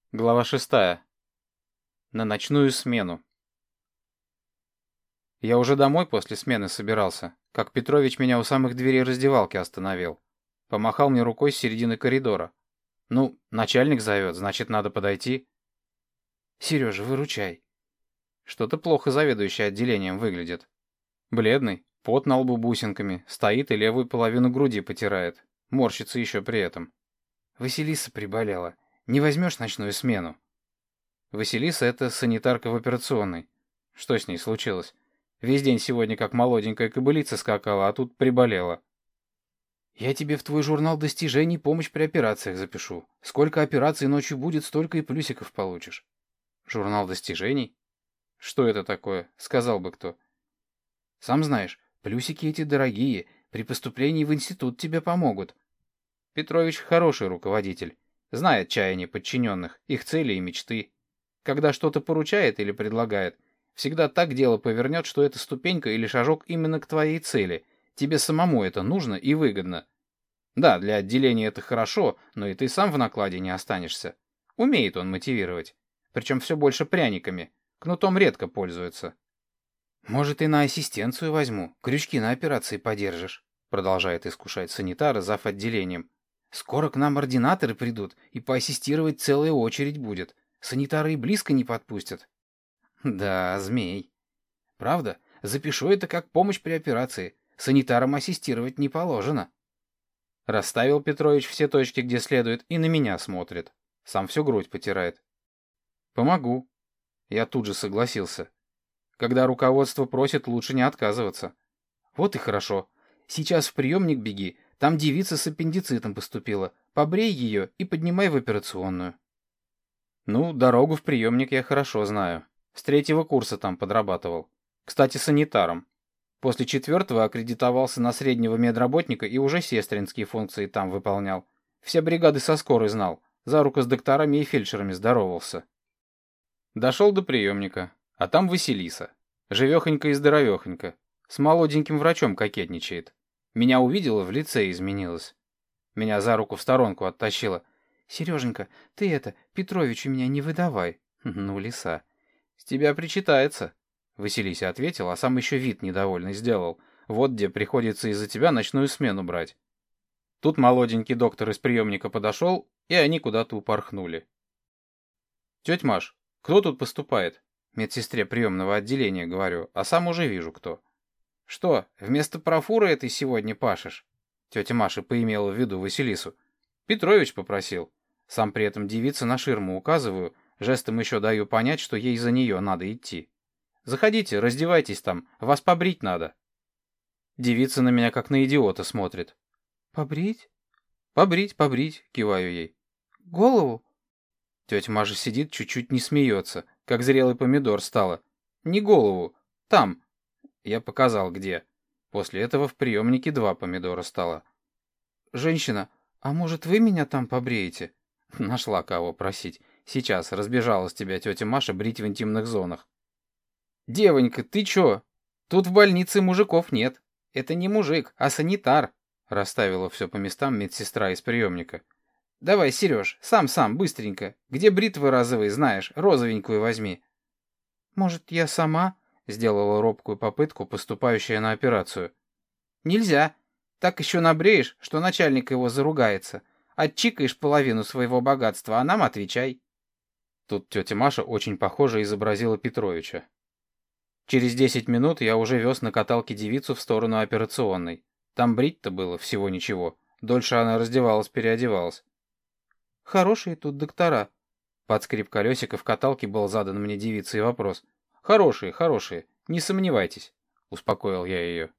Глава 6. На ночную смену. Я уже домой после смены собирался, как Петрович меня у самых дверей раздевалки остановил. Помахал мне рукой с середины коридора. Ну, начальник зовет, значит, надо подойти. Сережа, выручай. Что-то плохо заведующий отделением выглядит. Бледный, пот на лбу бусинками, стоит и левую половину груди потирает. Морщится еще при этом. Василиса приболела. Не возьмешь ночную смену? Василиса — это санитарка в операционной. Что с ней случилось? Весь день сегодня как молоденькая кобылица скакала, а тут приболела. Я тебе в твой журнал достижений помощь при операциях запишу. Сколько операций ночью будет, столько и плюсиков получишь. Журнал достижений? Что это такое? Сказал бы кто. Сам знаешь, плюсики эти дорогие. При поступлении в институт тебе помогут. Петрович хороший руководитель. Знает чаяния подчиненных, их цели и мечты. Когда что-то поручает или предлагает, всегда так дело повернет, что это ступенька или шажок именно к твоей цели. Тебе самому это нужно и выгодно. Да, для отделения это хорошо, но и ты сам в накладе не останешься. Умеет он мотивировать. Причем все больше пряниками. Кнутом редко пользуется. Может, и на ассистенцию возьму, крючки на операции подержишь, продолжает искушать санитара зав. Отделением. Скоро к нам ординаторы придут, и поассистировать целая очередь будет. Санитары и близко не подпустят. Да, змей. Правда, запишу это как помощь при операции. Санитарам ассистировать не положено. Расставил Петрович все точки, где следует, и на меня смотрит. Сам всю грудь потирает. Помогу. Я тут же согласился. Когда руководство просит, лучше не отказываться. Вот и хорошо. Сейчас в приемник беги. Там девица с аппендицитом поступила. Побрей ее и поднимай в операционную. Ну, дорогу в приемник я хорошо знаю. С 3-го курса там подрабатывал. Кстати, санитаром. После 4-го аккредитовался на среднего медработника и уже сестринские функции там выполнял. Все бригады со скорой знал. За руку с докторами и фельдшерами здоровался. Дошел до приемника. А там Василиса. Живехонька и здоровехонька. С молоденьким врачом кокетничает. Меня увидела, в лице изменилась. Меня за руку в сторонку оттащила. «Сереженька, ты это, Петровичу меня не выдавай». «Ну, лиса». «С тебя причитается», — Василиса ответил, а сам еще вид недовольный сделал. «Вот где приходится из-за тебя ночную смену брать». Тут молоденький доктор из приемника подошел, и они куда-то упорхнули. «Тетя Маш, кто тут поступает?» Медсестре приемного отделения говорю, а сам уже вижу кто. «Что, вместо профуры этой сегодня пашешь?» Тетя Маша поимела в виду Василису. «Петрович попросил». Сам при этом девице на ширму указываю, жестом еще даю понять, что ей за нее надо идти. «Заходите, раздевайтесь там, вас побрить надо». Девица на меня как на идиота смотрит. «Побрить?» «Побрить», киваю ей. «Голову?» Тетя Маша сидит, чуть-чуть не смеется, как зрелый помидор стала. «Не голову, там». Я показал, где. После этого в приемнике 2 помидора стало. «Женщина, а может, вы меня там побреете?» Нашла кого просить. Сейчас разбежалась тебя тетя Маша брить в интимных зонах. «Девонька, ты чё? Тут в больнице мужиков нет. Это не мужик, а санитар», — расставила все по местам медсестра из приемника. «Давай, Сереж, сам, быстренько. Где бритвы розовые, знаешь, розовенькую возьми». «Может, я сама?» — сделала робкую попытку, поступающая на операцию. «Нельзя. Так еще набреешь, что начальник его заругается. Отчикаешь половину своего богатства, а нам отвечай». Тут тетя Маша очень похоже изобразила Петровича. Через 10 минут я уже вез на каталке девицу в сторону операционной. Там брить-то было всего ничего. Дольше она раздевалась-переодевалась. «Хорошие тут доктора». Под скрип колесика в каталке был задан мне девицей вопрос. «Хорошие, не сомневайтесь», — успокоил я ее.